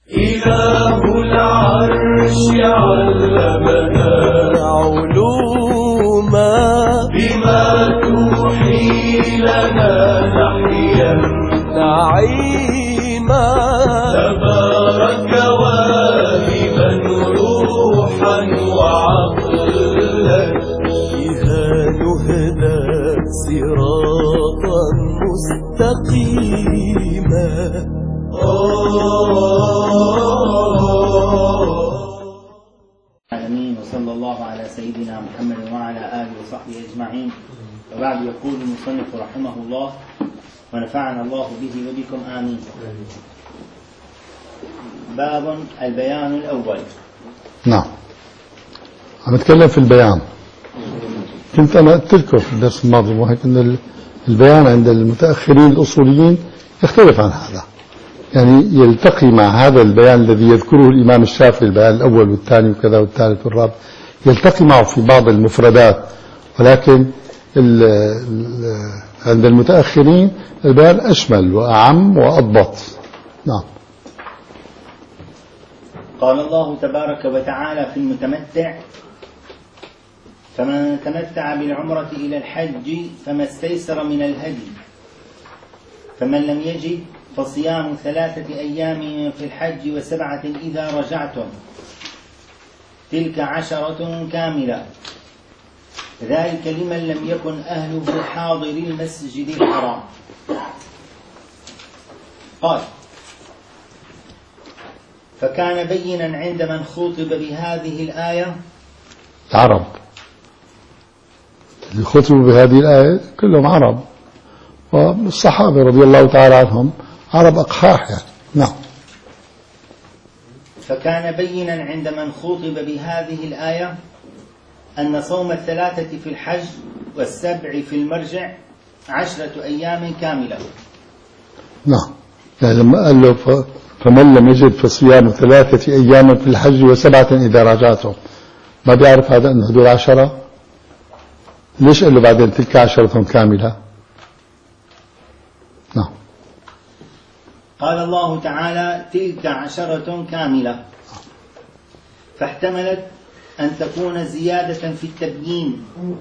إله العرش علمنا علوما بما توحي لنا نحيا نعيما تبارك واهبا روحا وعقلا بها نهدى صراطا مستقيما. آمين. وصلى الله على سيدنا محمد وعلى آله وصحبه أجمعين. وبعد يقول المصنف رحمه الله ونفعنا الله به وبكم آمين. باب البيان الأول. نعم، عم نتكلم في البيان. كنت أنا قلت لكم في الدرس الماضي وهيك أن البيان عند المتأخرين الأصوليين يختلف عن هذا، يعني يلتقي مع هذا البيان الذي يذكره الإمام الشافعي، البيان الأول والثاني وكذا والثالث والرابع، يلتقي معه في بعض المفردات، ولكن عند المتأخرين البيان أشمل وأعم وأضبط. نعم. قال الله تبارك وتعالى في المتمتع: فمن تمتع بالعمرة إلى الحج فما استيسر من الهدي، فمن لم يجد فصيام 3 أيام في الحج و7 إذا رجعتم، تلك 10 كاملة، ذلك لمن لم يكن أهله حاضر المسجد الحرام. قال: فكان بينا عند من خُطب بهذه الآية، العرب اللي خطبوا بهذه الآية كلهم عرب، والصحابة رضي الله تعالى عنهم عرب أقحاح يعني. نعم. فكان بينا عند من خُطب بهذه الآية أن صوم 3 في الحج و7 في المرجع 10 أيام كاملة. نعم، يعني لما قال له فمن لم يجد فصيام 3 أيام في الحج و7 إذا رجعتم، ما بيعرف هذا أنه هدول 10؟ ليش قال له بعدين تلك 10 كاملة؟ نعم. قال الله تعالى: تلك 10 كاملة، فاحتملت أن تكون زيادة في التبيين،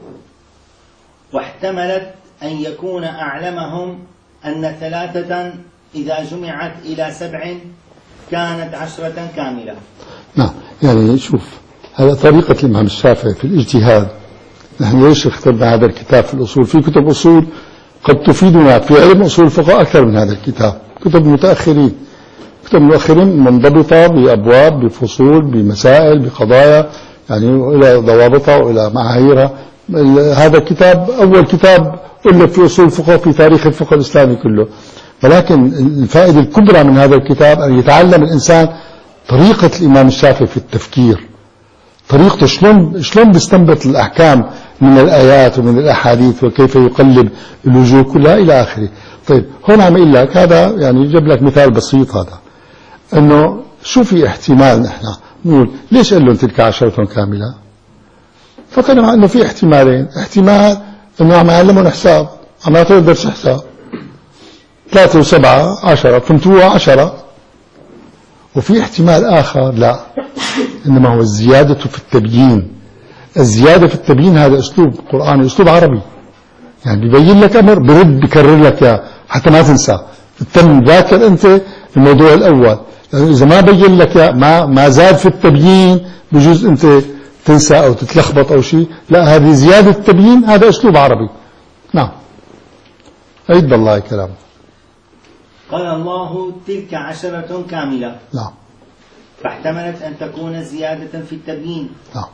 واحتملت أن يكون أعلمهم أن 3 إذا جمعت إلى 7 كانت 10 كاملة. نعم، يعني شوف، هذا طريقة الإمام الشافعي في الاجتهاد. نحن ليش اخترنا هذا الكتاب في الأصول؟ في كتب أصول قد تفيدنا في علم أصول الفقه أكثر من هذا الكتاب. كتب المتأخرين، كتب المتأخرين منضبطة بأبواب، بفصول، بمسائل، بقضايا، يعني إلى ضوابطها وإلى معاييرها. هذا الكتاب أول كتاب ألف في أصول الفقه في تاريخ الفقه الإسلامي كله. ولكن الفائدة الكبرى من هذا الكتاب أن يتعلم الإنسان طريقة الإمام الشافعي في التفكير، طريقته شلون بيستنبط الأحكام من الآيات ومن الأحاديث، وكيف يقلب الوجوه كلها إلى آخره. طيب هون عم يقول لك هذا، يعني جاب لك مثال بسيط، هذا أنه شو في احتمال نحن نقول ليش قال لهم تلك 10 كاملة؟ فكان مع أنه في احتمالين. احتمال أنه عم يعلمون حساب، عم يعطوا درس حساب 3 و7 10، فهمتوها 10. وفي احتمال آخر لا، إنما هو الزيادة في التبيين. الزيادة في التبيين هذا أسلوب قرآني، أسلوب عربي، يعني بيبين لك أمر برد بكرر لك إياه حتى ما تنسى. تتم ذاكر أنت الموضوع الأول، يعني إذا ما بين لك ما زاد في التبيين بجوز أنت تنسى أو تتلخبط أو شيء. لا، هذه زيادة التبيين، هذا أسلوب عربي. نعم. عيد بالله كلام. قال الله: تلك 10 كاملة. نعم. فاحتملت أن تكون زيادة في التبيين. نعم.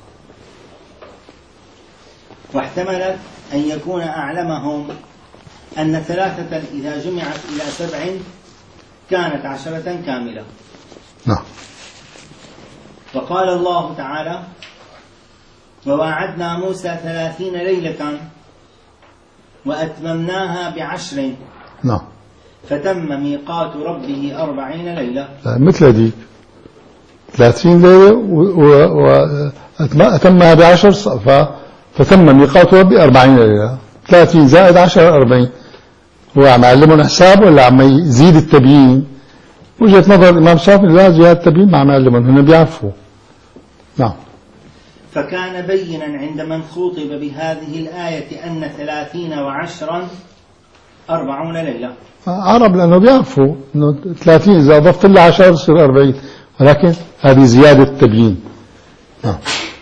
واحتملت أن يكون أعلمهم أن 3 إذا جمعت إلى 7 كانت 10 كاملة. نعم. وقال الله تعالى: وواعدنا موسى 30 ليلة وأتممناها ب10. نعم. فتم ميقات ربه 40 ليلة. مثل هذيك 30 ليلة وأتمها ب10، فتم ميقات ربي 40 ليلة. 30 زائد 10 40. هو عم يعلمون حساب ولا عم يزيد التبيين؟ وجهة نظر الإمام الشافعي لا جهاد تبيين مع معلم هنا بيعرفوا. نعم. فكان بينا عند من خوطب بهذه الآية أن 30 و10 40 ليلة. عرب لأنه بيعرفوا أنه 30 إذا أضفت له 10 يصير 40، ولكن هذه زيادة تبيين. نعم.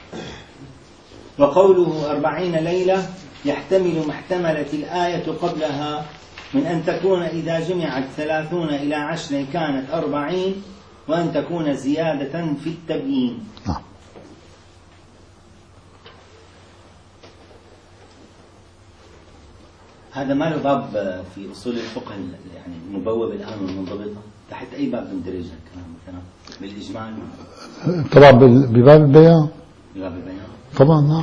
وقوله 40 ليلة يحتمل ما احتملت الآية قبلها من أن تكون إذا جمعت 30 إلى 10 كانت 40، وأن تكون زيادة في التبيين. نعم. هذا ما له باب في أصول الفقه يعني المبوب الآن والمنضبطة، تحت أي باب بندرج الكلام مثلا بالإجمال؟ طبعا بباب البيان. بباب البيان طبعا. نعم.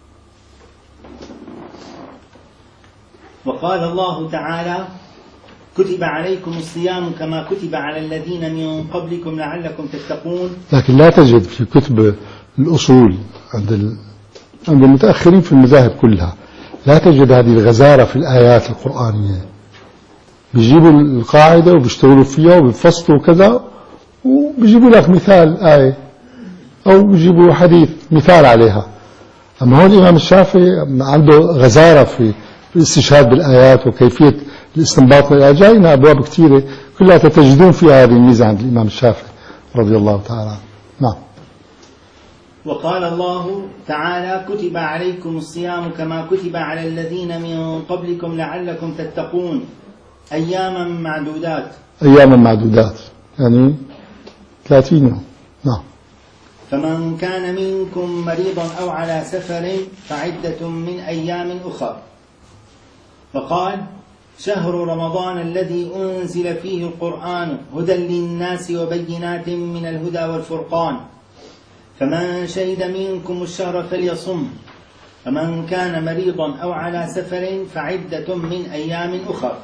وقال الله تعالى: كتب عليكم الصيام كما كتب على الذين من قبلكم لعلكم تتقون. لكن لا تجد في كتب الأصول عند المتأخرين في المذاهب كلها لا تجد هذه الغزارة في الآيات القرآنية. بيجيبوا القاعدة وبيشتغلوا فيها وبيفصلوا كذا وبيجيبوا لك مثال آية أو بيجيبوا حديث مثال عليها. أما هون الإمام الشافعي عنده غزارة في الاستشهاد بالآيات وكيفية الاستنباط من الآيات. جاينا أبواب كثيرة كلها تجدون فيها هذه الميزة عند الإمام الشافعي رضي الله تعالى عنه. نعم. وقال الله تعالى: كتب عليكم الصيام كما كتب على الذين من قبلكم لعلكم تتقون أياما معدودات. أياما معدودات يعني 30 يوم. نعم. فمن كان منكم مريضا أو على سفر فعدة من أيام أخر. وقال: شهر رمضان الذي أنزل فيه القرآن هدى للناس وبينات من الهدى والفرقان، فمن شهد منكم الشهر فليصم، فمن كان مريضا أو على سفر فعدة من أيام أخر.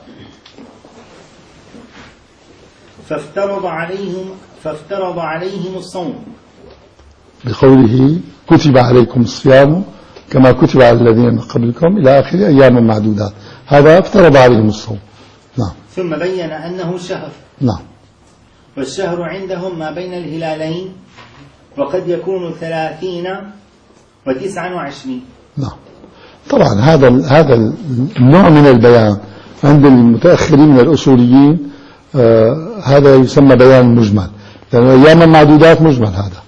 فافترض عليهم الصوم بقوله: كتب عليكم الصيام كما كتب على الذين من قبلكم إلى آخر أيام معدودات. هذا افترض عليهم الصوم. نعم. ثم بين أنه شهر. نعم. والشهر عندهم ما بين الهلالين، وقد يكون 30 و29. نعم. طبعا هذا النوع من البيان عند المتأخرين من الأصوليين هذا يسمى بيان مجمل، لأن أيام المعدودات مجمل. هذا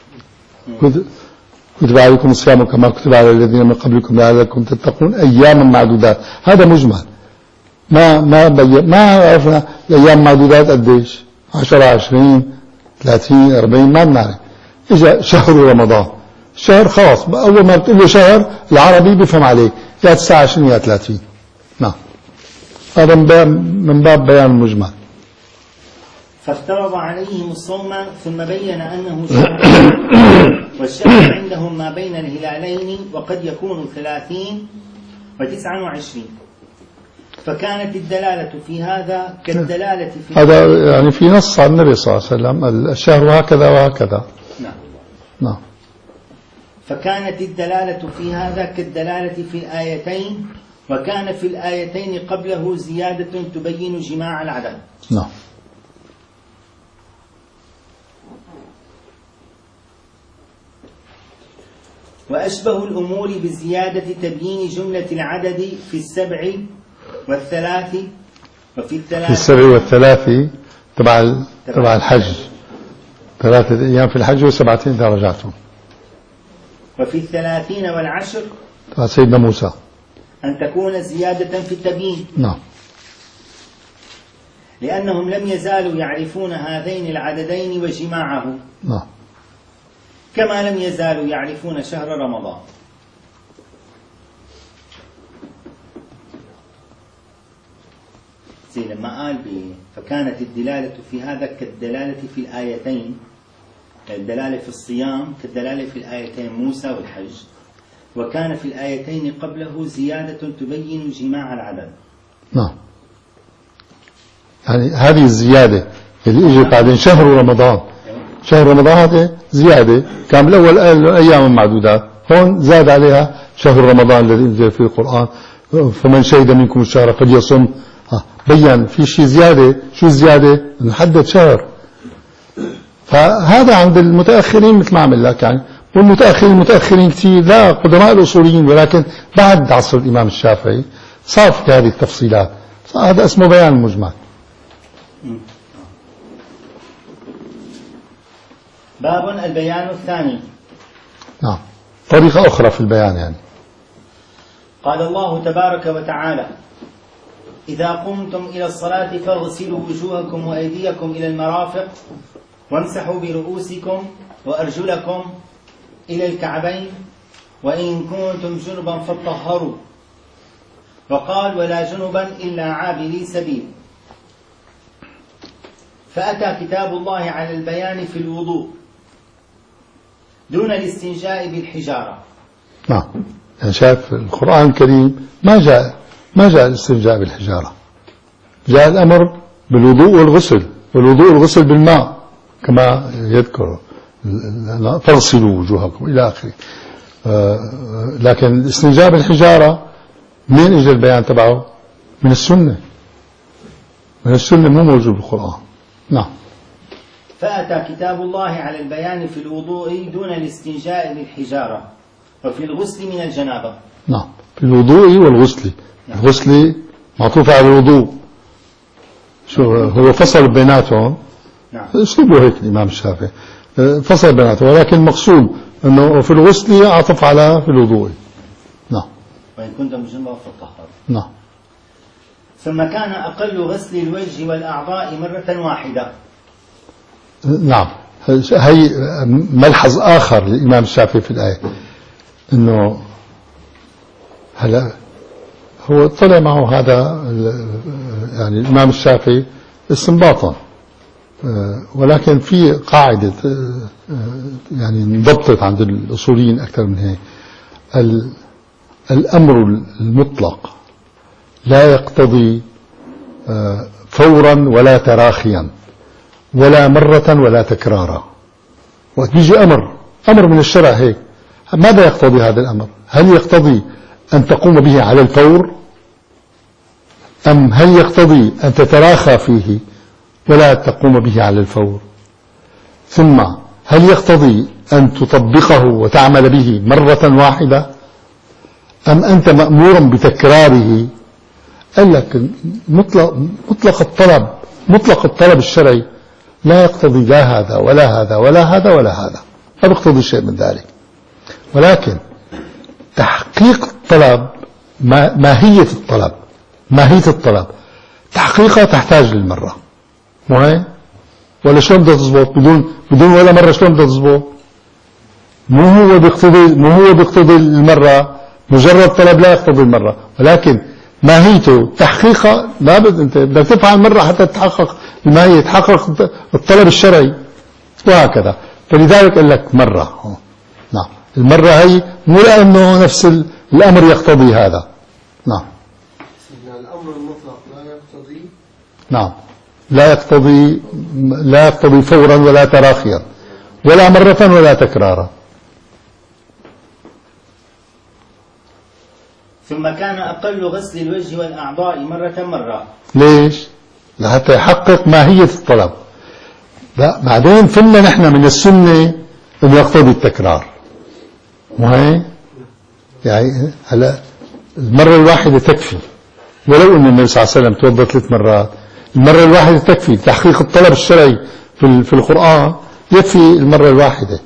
كتب عليكم الصيام كما كتب على الذين من قبلكم لعلكم تتقون أياما معدودات. هذا مجمل. ما عرفنا الأيام معدودات قديش، 10 20 30 40 ما بنعرف. إجا شهر رمضان، شهر خاص، أول ما بتقول له شهر العربي بيفهم عليه يا 29 يا 30. نعم. هذا من باب بيان المجمل. فافترض عليهم الصوم ثم بين أنه شهر، والشهر عندهم ما بين الهلالين، وقد يكون 30 و29. فكانت الدلالة في هذا كالدلالة في هذا يعني في نص عن النبي صلى الله عليه وسلم: الشهر هكذا وهكذا. نعم. نعم. فكانت الدلالة في هذا كالدلالة في الآيتين، وكان في الآيتين قبله زيادة تبين جماع العدد. نعم. وأشبه الأمور بالزيادة تبيين جملة العدد في 7 والثلاث وفي الثلاث. في 7 والثلاث تبع الحج، 3 أيام في الحج و7 إذا رجعتم. وفي 30 والعشر تبع سيدنا موسى أن تكون زيادة في التبيين. نعم. لأنهم لم يزالوا يعرفون هذين العددين وجماعه. نعم. كما لم يزالوا يعرفون شهر رمضان. زي لما قال فكانت الدلالة في هذا كالدلالة في الآيتين، الدلالة في الصيام كالدلالة في الآيتين موسى والحج، وكان في الآيتين قبله زيادة تبين جماع العدد. نعم. يعني هذه الزيادة اللي اجت بعدين شهر رمضان. شهر رمضان هذا زيادة، كان بالأول أيام معدودات، هون زاد عليها شهر رمضان الذي انزل فيه القرآن. فمن شهد منكم الشهر فليصم. بيّن في شيء زيادة. شو الزيادة؟ نحدد شهر. فهذا عند المتأخرين مثل ما عمل لك يعني، والمتأخرين كثير لا قدماء الأصوليين، ولكن بعد عصر الإمام الشافعي صار في هذه التفصيلات، هذا اسمه بيان المجمل. باب البيان الثاني. نعم، طريقة أخرى في البيان يعني. قال الله تبارك وتعالى: إذا قمتم إلى الصلاة فاغسلوا وجوهكم وأيديكم إلى المرافق وامسحوا برؤوسكم وأرجلكم إلى الكعبين وإن كنتم جنبا فاطهروا. وقال: ولا جنبا إلا عابري سبيل. فأتى كتاب الله على البيان في الوضوء دون الاستنجاء بالحجارة. نعم، يعني شايف القرآن الكريم ما جاء الاستنجاء بالحجارة، جاء الأمر بالوضوء والغسل، والوضوء والغسل بالماء كما يذكر تغسلوا وجوهكم إلى آخره. لكن الاستنجاء بالحجارة منين اجى البيان تبعه؟ من السنة، مو موجود بالقرآن. نعم. فأتى كتاب الله على البيان في الوضوء دون الاستنجاء بالحجارة وفي الغسل من الجنابة. نعم، في الوضوء والغسل. نعم. الغسل معطوف على الوضوء، شو هو فصل بيناتهم. نعم. اسلوبه هيك الإمام الشافعي فصل بيناتهم، ولكن المقصود أنه في الغسل عطف على في الوضوء. نعم. وإن كنتم جنبا فاطهروا. نعم. ثم كان أقل غسل الوجه والأعضاء مرة واحدة. نعم، هي ملحظ آخر للإمام الشافعي في الآية، أنه هلا هو طلع معه هذا يعني الإمام الشافعي استنباطا، ولكن في قاعدة يعني انضبطت عند الأصوليين أكثر من هيك. الأمر المطلق لا يقتضي فورا ولا تراخيا ولا مرة ولا تكرارا. وقت بيجي أمر من الشرع هيك، ماذا يقتضي هذا الأمر؟ هل يقتضي أن تقوم به على الفور، أم هل يقتضي أن تتراخى فيه ولا تقوم به على الفور؟ ثم هل يقتضي أن تطبقه وتعمل به مرة واحدة، أم أنت مأمور بتكراره؟ قال لك مطلق الطلب الشرعي لا يقتضي لا هذا ولا هذا ولا هذا ولا هذا، ما بيقتضي شيء من ذلك. ولكن تحقيق الطلب، ماهية الطلب تحقيقها تحتاج للمرة، مو هي؟ ولا شلون بدها تزبط بدون ولا مرة؟ شلون بدها تزبط؟ مو هو بيقتضي المرة، مجرد طلب لا يقتضي المرة، ولكن ماهيته تحقيقها لابد انت بدك تفعل مرة حتى تحقق الماهية، يتحقق الطلب الشرعي، وهكذا. فلذلك قال لك مرة. نعم، المرة هي مو لأنه نفس الأمر يقتضي هذا. نعم. الأمر المطلق لا يقتضي. نعم، لا يقتضي فورا ولا تراخيا ولا مرة ولا تكرارا. ثم كان أقل غسل الوجه والأعضاء مرة. ليش؟ لحتى يحقق ماهية الطلب. لا، بعدين فهمنا نحن من السنة أن يقتضي التكرار، مو هي؟ يعني هلا المرة الواحدة تكفي، ولو أن النبي صلى الله عليه وسلم توضأ 3 مرات، المرة الواحدة تكفي تحقيق الطلب الشرعي في القرآن، يكفي المرة الواحدة.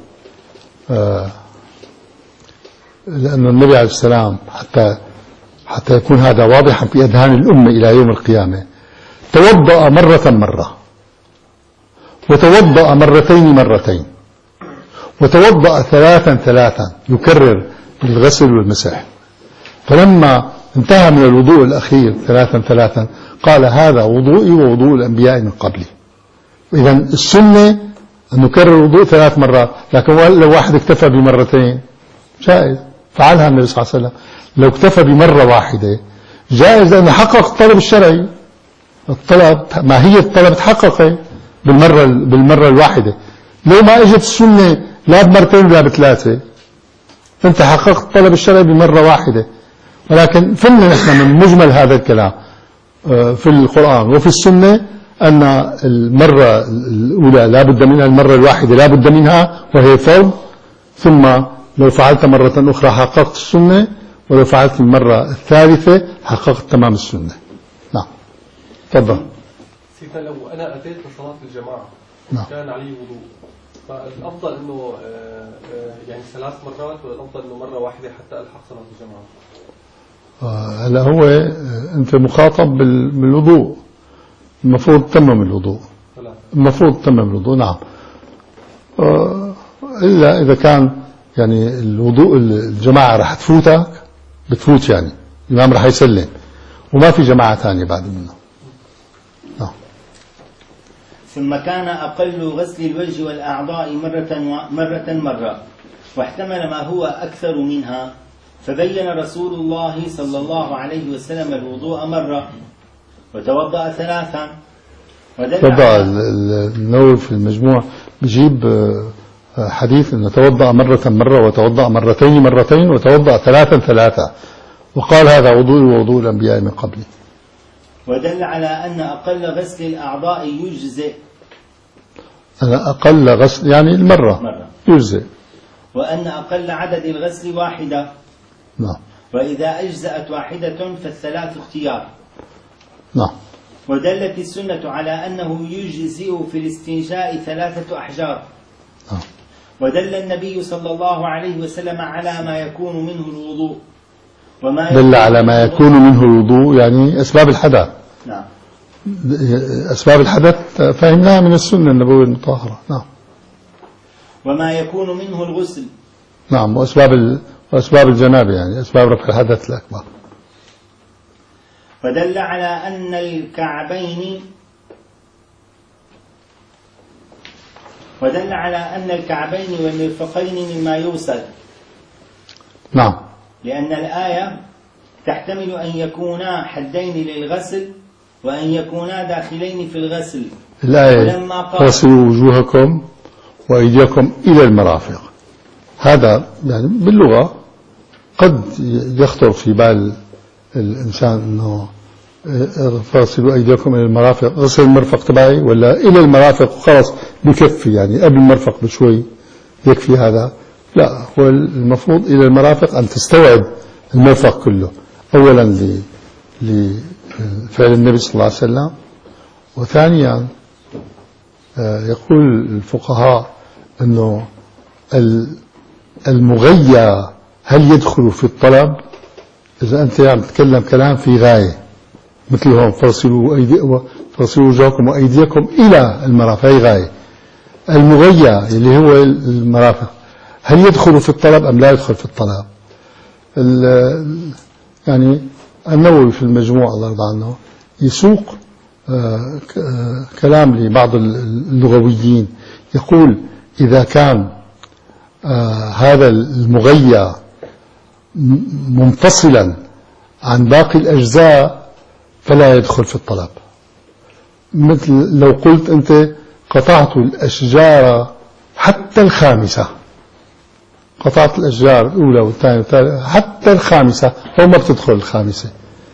لأن النبي عليه السلام حتى يكون هذا واضحا في أذهان الأمة إلى يوم القيامة، توضأ مرة، وتوضأ مرتين، وتوضأ 3 يكرر الغسل والمسح. فلما انتهى من الوضوء الأخير 3 قال: هذا وضوئي ووضوء الأنبياء من قبلي. إذا السنة أن نكرر الوضوء 3 مرات، لكن لو واحد اكتفى بمرتين جائز، فعلها النبي صلى الله عليه وسلم. لو اكتفى بمرة واحدة جائز، لأنه حقق الطلب الشرعي، ماهية الطلب تحقق بالمرة الواحدة. لو ما اجت السنة لا بمرتين ولا ب3، انت حققت الطلب الشرعي بمرة واحدة. ولكن فهمنا نحن من مجمل هذا الكلام في القرآن وفي السنة أن المرة الأولى لا بد منها، المرة الواحدة لا بد منها وهي فرض، ثم لو فعلت مرة أخرى حققت السنة، ولو فعلت المرة الثالثة حققت تمام السنة. نعم تفضل. سيدنا لو أنا أتيت لصلاة الجماعة نعم. كان علي وضوء، فالأفضل أنه يعني 3 مرات، ولا الأفضل أنه مرة واحدة حتى ألحق صلاة الجماعة؟ هلا هو أنت مخاطب بالوضوء، المفروض تمم الوضوء، المفروض تمم الوضوء. نعم. إلا إذا كان يعني الوضوء الجماعة راح تفوتك، بتفوت يعني الإمام راح يسلم وما في جماعة ثانية بعد منه. نعم. ثم كان أقل غسل الوجه والأعضاء مرة، واحتمل ما هو أكثر منها، فبين رسول الله صلى الله عليه وسلم الوضوء مرة وتوضأ 3. توضأ النووي في المجموع بيجيب حديث أنه توضأ مرة وتوضأ مرتين وتوضأ 3، وقال هذا وضوء ووضوء الأنبياء من قبلي. ودل على أن أقل غسل الأعضاء يجزئ. أنا أقل غسل يعني المرة يجزئ. وأن أقل عدد الغسل 1. نعم. وإذا أجزأت 1 فالثلاث اختيار. نعم. ودلت السنة على أنه يجزئ في الاستنجاء 3 أحجار. نعم. ودل النبي صلى الله عليه وسلم على ما يكون منه الوضوء، دل على ما يكون منه الوضوء يعني أسباب الحدث. نعم. أسباب الحدث فهمناها من السنة النبوية المطهرة. نعم. وما يكون منه الغسل. نعم. وأسباب الجنابة يعني أسباب رفع الحدث الأكبر. ودل على أن الكعبين والمرفقين مما يوصل. نعم. لأن الآية تحتمل أن يكونا حدين للغسل وأن يكونا داخلين في الغسل. الآية اغسلوا وجوهكم وأيديكم إلى المرافق، هذا يعني باللغة قد يخطر في بال الإنسان أنه اغسلوا أيديكم إلى المرافق، غسل المرفق تبعي ولا إلى المرافق وخلاص بكفي، يعني قبل المرفق بشوي يكفي هذا. لا، هو المفروض إلى المرافق أن تستوعب المرفق كله، أولا لفعل النبي صلى الله عليه وسلم، وثانيا يقول الفقهاء أنه المغيى هل يدخل في الطلب؟ إذا أنت يعني تتكلم كلام في غاية مثل هون فاغسلوا وجوهكم وأيديكم إلى المرافق، هي غاية. المغيى اللي هو المرافق هل يدخل في الطلب أم لا يدخل في الطلب؟ يعني النووي في المجموع الله يرضى عنه يسوق كلام لبعض اللغويين، يقول إذا كان هذا المغيى منفصلا عن باقي الأجزاء فلا يدخل في الطلب. مثل لو قلت أنت قطعت الأشجار حتى الخامسة، قطعت الأشجار الأولى والثانية والثالثة حتى الخامسة، هو ما بتدخل الخامسة.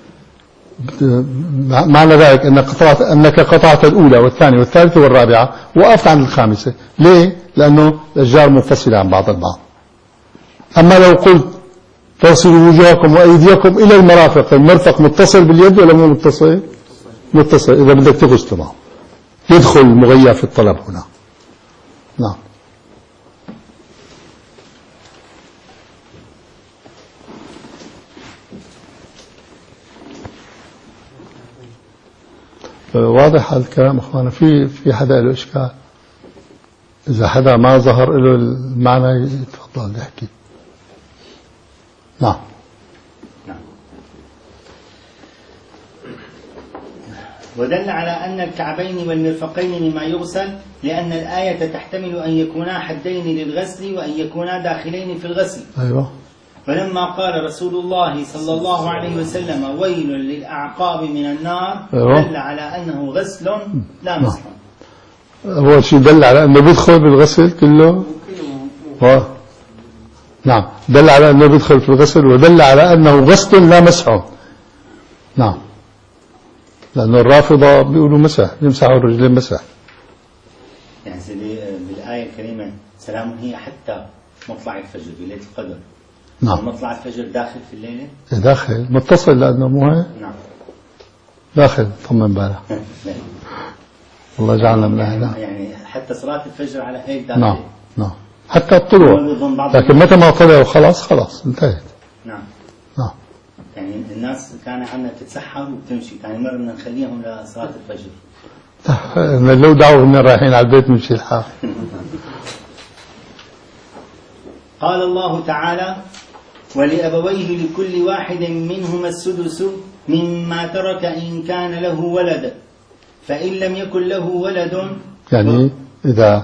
معنى ذلك أنك قطعت الأولى والثانية والثالثة والرابعة وقفت عند الخامسة. ليه؟ لأنه الأشجار منفصلة عن بعض البعض. أما لو قلت فاغسلوا وجوهكم وأيديكم إلى المرافق، المرفق متصل باليد ولا مو متصل؟ متصل. إذا بدك تغسل معه يدخل المغيى في الطلب هنا. نعم. واضح هذا الكلام اخوانا؟ في حدا له اشكال؟ اذا حدا ما ظهر له المعنى يتفضل يحكي. نعم. ودل على أن الكعبين والمرفقين مما يغسل، لأن الآية تحتمل أن يكونا حدين للغسل وأن يكونا داخلين في الغسل. أيوة. فلما قال رسول الله صلى الله عليه وسلم ويل للأعقاب من النار، أيوة. دل على أنه غسل لا مسح. أول شيء دل على أنه بيدخل بالغسل كله. نعم، دل على أنه بيدخل في الغسل، ودل على أنه غسل لا مسح. نعم. لأنه الرافضة بيقولوا مسح، يمسحوا الرجلين مسح. يعني بالآية الكريمة سلام هي حتى مطلع الفجر بليلة القدر. نعم. مطلع الفجر داخل في الليلة؟ داخل متصل لأنه مو هيك؟ نعم. داخل طمن بالك. الله يجعلنا من أهلها. يعني حتى صلاة الفجر على هيك داخل. نعم نعم. حتى الطلوع، لكن متى ما طلعوا خلاص انتهت. نعم. نعم. يعني الناس كان عندنا تتسحر وبتمشي، يعني مرة بدنا نخليهم لصلاة الفجر. لو دعوا هن رايحين على البيت نمشي الحال. قال الله تعالى: ولأبويه لكل واحد منهما السدس مما ترك إن كان له ولد فإن لم يكن له ولد. يعني إذا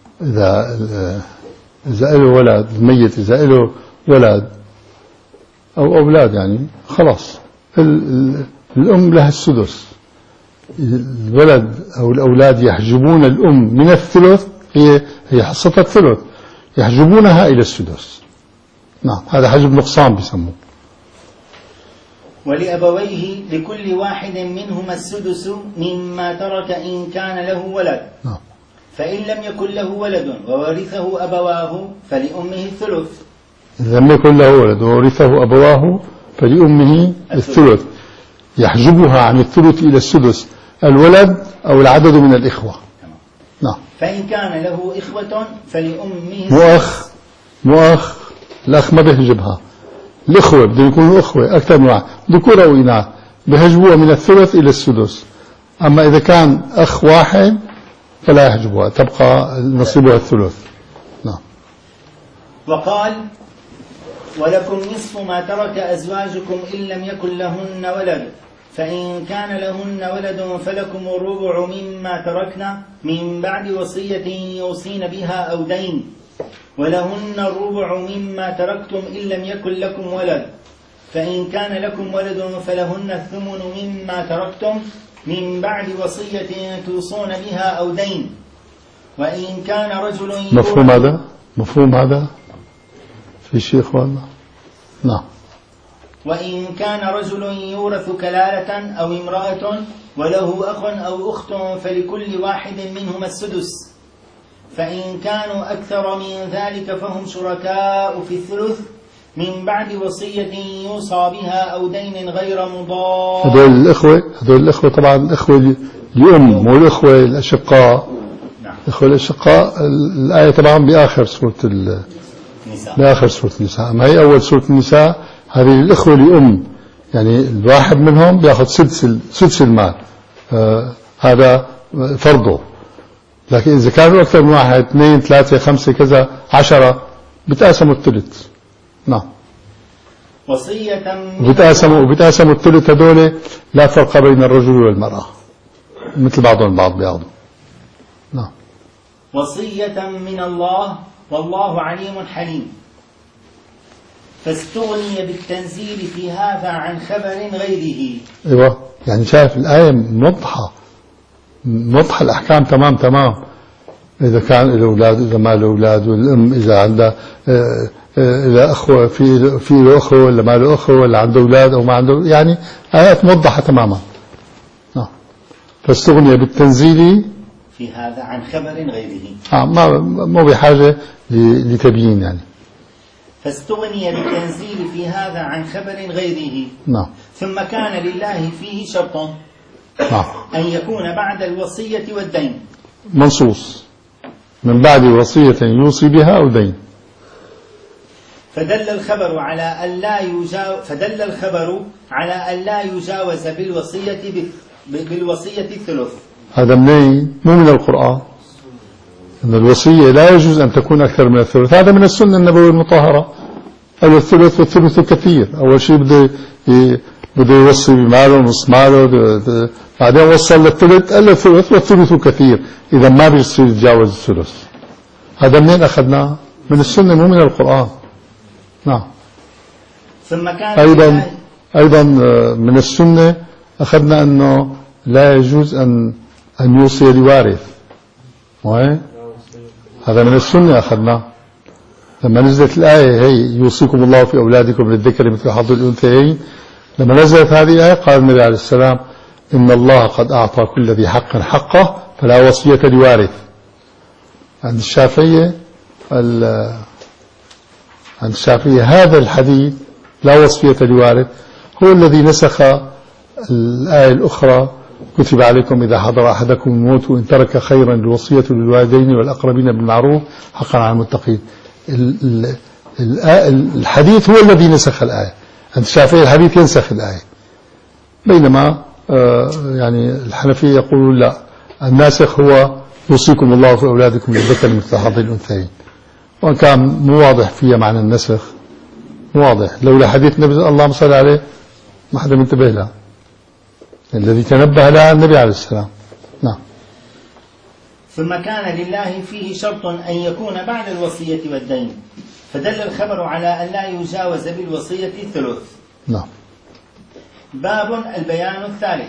له ولد الميت، إذا له ولد أو أولاد يعني خلاص الأم لها السدس. الولد أو الأولاد يحجبون الأم من الثلث، هي حصتها الثلث، يحجبونها إلى السدس. نعم، هذا حجب نقصان بيسموه. ولأبويه لكل واحد منهما السدس مما ترك إن كان له ولد. نعم. فإن لم يكن له ولد وورثه أبواه فلأمه الثلث. إذا لم يكن له ولد وورثه أبواه فلأمه الثلث، يحجبها عن الثلث إلى السدس الولد أو العدد من الإخوة. نعم. فإن كان له إخوة فلأمه مؤخ الأخ ما بيحجبها، الإخوة بدهم يكونوا إخوة أكثر من واحد، ذكور وإناث، بيحجبوها من الثلث إلى السدس. أما إذا كان أخ واحد فلا يحجبها، تبقى نصيبها الثلث. نعم. وقال: ولكم نصف ما ترك أزواجكم إن لم يكن لهن ولد فإن كان لهن ولد فلكم الربع مما تركن من بعد وصية يوصين بها أو دين، ولهن الربع مما تركتم إن لم يكن لكم ولد فإن كان لكم ولد فلهن الثمن مما تركتم من بعد وصية توصون بها أو دين، وإن كان رجل مفهوم هذا في شيخ والله. نعم. وإن كان رجل يورث كلالة أو امرأة وله أخ أو أخت فلكل واحد منهما السدس، فإن كانوا أكثر من ذلك فهم شركاء في الثلث من بعد وصية يوصى بها أو دين غير مضار. هذول الإخوة طبعا الإخوة الأم والإخوة الأشقاء. نعم. الإخوة الأشقاء الآية طبعا بآخر سورة النساء. ما هي أول سورة النساء هذه الإخوة الأم، يعني الواحد منهم بياخذ سدس المال، هذا فرضه. لكن إذا كانوا أكثر من واحد، 2 3 5 كذا 10 بتقاسموا الثلث. نعم. وبتقاسموا الثلث هذول لا فرق بين الرجل والمرأة، مثل بعضهم البعض بياخذوا. نعم. وصية من الله والله عليم حليم. فاستغني بالتنزيل في هذا عن خبر غيره. ايوه، يعني شايف الآية موضحة الأحكام تمام. إذا كان له أولاد، إذا ما له أولاد، والأم إذا عندها إذا أخوة في له أخوة ولا ما له أخوة، ولا عنده أولاد أو ما عنده، يعني آيات موضحة تماما. نعم. فاستغني بالتنزيل في هذا عن خبر غيره. ما بحاجة لتبيين يعني. فاستغني بالتنزيل في هذا عن خبر غيره. نعم. ثم كان لله فيه شرط، نعم، أن يكون بعد الوصية والدين منصوص من بعد وصية يوصي بها أو دين. فدل الخبر على أن لا يجاوز بالوصية الثلث. هذا منين؟ مو من القرآن. أن الوصية لا يجوز أن تكون أكثر من الثلث، هذا من السنة النبوية المطهرة. الثلث والثلث كثير. أول شيء بده يوصي بماله ونص ماله، بعدين وصل للثلث، قال الثلث والثلث كثير، إذا ما بيصير يتجاوز الثلث. هذا منين أخذناه؟ من السنة مو من القرآن. نعم. ثم كان أيضا من السنة أخذنا أنه لا يجوز أن يوصي لوارث. هذا من السنة أخذناه لما نزلت الآية هي يوصيكم الله في أولادكم للذكر مثل حظ الأنثيين. لما نزلت هذه الآية قال النبي عليه السلام إن الله قد أعطى كل ذي حق حقه فلا وصية لوارث. عند الشافعية هذا الحديث لا وصية لوارث هو الذي نسخ الآية الأخرى كتب عليكم إذا حضر أحدكم الموت وإن ترك خيرا الوصية للوالدين والأقربين بالمعروف حقا على المتقين. الحديث هو الذي نسخ الآية. عند الشافعية الحديث ينسخ الآية، بينما يعني الحنفية يقولون لا، الناسخ هو يوصيكم الله في أولادكم للذكر مثل حظ الأنثيين. وإن كان مو واضح فيها معنى النسخ، واضح لولا حديث النبي اللهم صل عليه ما حدا منتبه له، الذي تنبه له النبي عليه السلام. نعم. ثم كان لله فيه شرط أن يكون بعد الوصية والدين، فدل الخبر على أن لا يجاوز بالوصية الثلث. نعم. باب البيان الثالث.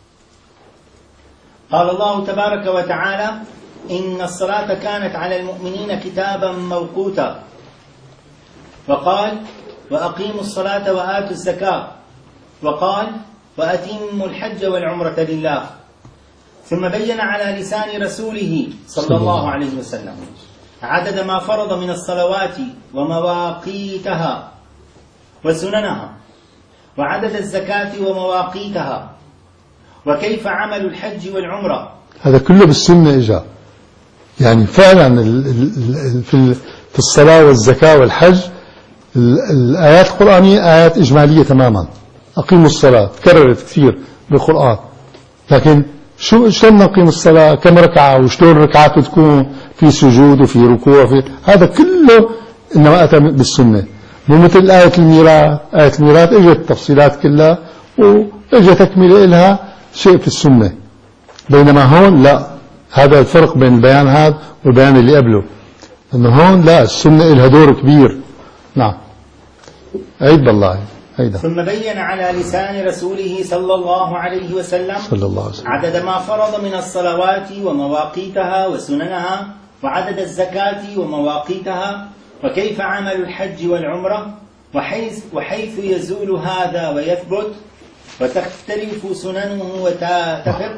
قال الله تبارك وتعالى: إن الصلاة كانت على المؤمنين كتابا موقوتا. وقال: وأقيموا الصلاة وآتوا الزكاة. وقال: وأتموا الحج والعمرة لله. ثم بين على لسان رسوله صلى الله عليه وسلم عدد ما فرض من الصلوات ومواقيتها وسننها، وعدد الزكاة ومواقيتها، وكيف عمل الحج والعمرة. هذا كله بالسنة إجا، يعني فعلا في الصلاة والزكاة والحج الآيات القرآنية آيات إجمالية تماما. أقيموا الصلاة تكررت كثير بالقرآن، لكن شلون نقيم الصلاة، كم ركعة، وشلون ركعات تكون في سجود وفي ركوع، في هذا كله إنما أتى بالسنة. مو مثل آية الميراث. آية الميراث اجت التفصيلات كلها واجت تكملة لها شيء في السنة، بينما هون لا. هذا الفرق بين البيان هذا والبيان اللي قبله، انه هون لا، السنة لها دور كبير. نعم. عيد بالله. هيدا. ثم بين على لسان رسوله صلى الله عليه وسلم عدد ما فرض من الصلوات ومواقيتها وسننها، وعدد الزكاة ومواقيتها، وكيف عمل الحج والعمرة، وحيث يزول هذا ويثبت، وتختلف سننه وتتفق،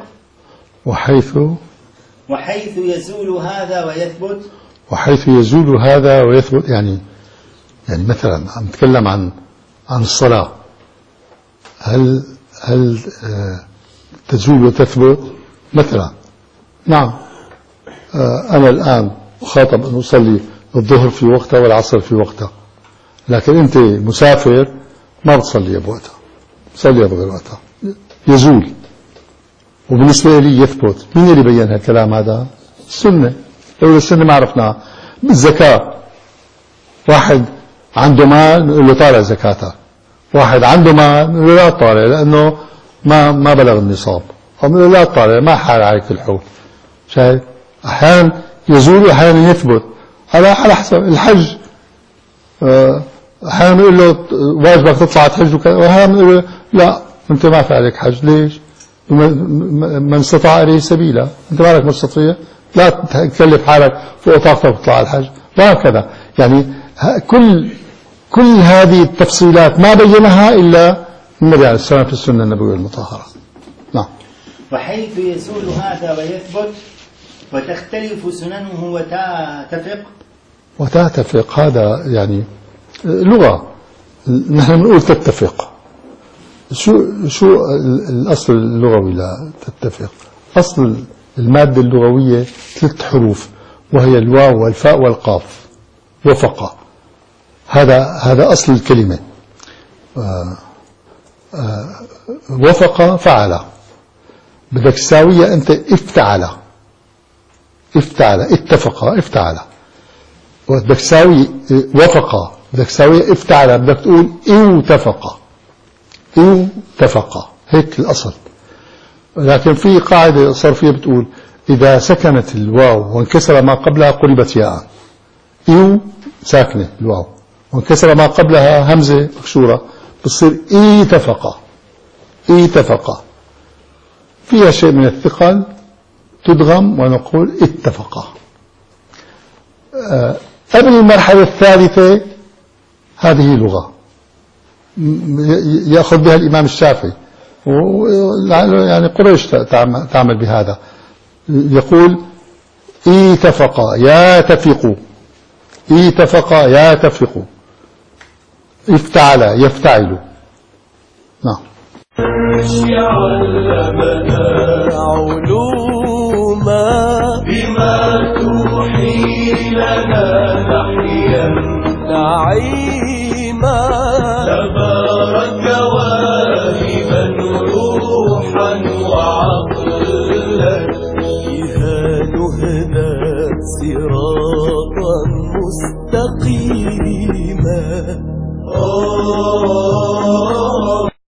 وحيث يزول هذا ويثبت. وحيث يزول هذا ويثبت يعني مثلا عم نتكلم عن الصلاة، هل تزول وتثبت مثلا؟ نعم. أنا الآن أخاطب أن أصلي الظهر في وقتها والعصر في وقتها، لكن أنت مسافر ما بتصلي بوقتها، تصلي بغير وقتها، يزول. وبالنسبة لي يثبت. مين اللي بيّن هالكلام هذا؟ السنة. لولا السنة ما عرفناها. بالزكاة، واحد عنده مال نقول له طالع زكاتك، واحد عنده مال نقول له لا طالع لأنه ما بلغ النصاب، أو نقول له لا طالع ما حال عليك الحول. شايف؟ أحيانا يزول وأحيانا يثبت على حسب. الحج أحيانا نقول له واجبك تطلع تحج وكذا، وأحيانا نقول له لا أنت ما في عليك حج. ليش؟ من استطاع إليه سبيلا. أنت مالك مستطيع، لا تكلف حالك فوق طاقتك وتطلع الحج، وهكذا. يعني كل هذه التفصيلات ما بينها إلا النبي عليه السلام في السنة النبوية المطهرة. نعم. وحيث يزول هذا ويثبت، وتختلف سننه وتتفق. هذا يعني لغة، نحن نقول تتفق. شو الأصل اللغوي لا تتفق؟ أصل المادة اللغوية 3 حروف، وهي الواو والفاء والقاف. وفق، هذا أصل الكلمة. وفق فعل، بدك تساويها أنت افتعل، اتفق، افتعل. بدك تساوي وفق، بدك تساويها افتعل، بدك تقول اتفق، هيك الأصل. لكن في قاعدة صرفية بتقول إذا سكنت الواو وانكسر ما قبلها قلبت ياء. ساكنة الواو وانكسر ما قبلها همزة مكسورة بتصير اتفق. فيها شيء من الثقل، تدغم ونقول اتفق. قبل المرحلة الثالثة هذه لغة يأخذ بها الإمام الشافعي، يعني قريش تعمل بهذا. يقول اتفقا يتفقوا، اتفقا يتفقوا، افتعل يفتعل. نعم. علمنا علوما بما توحي لنا نحيا نعيما تبارك واهبا روحا وعقلا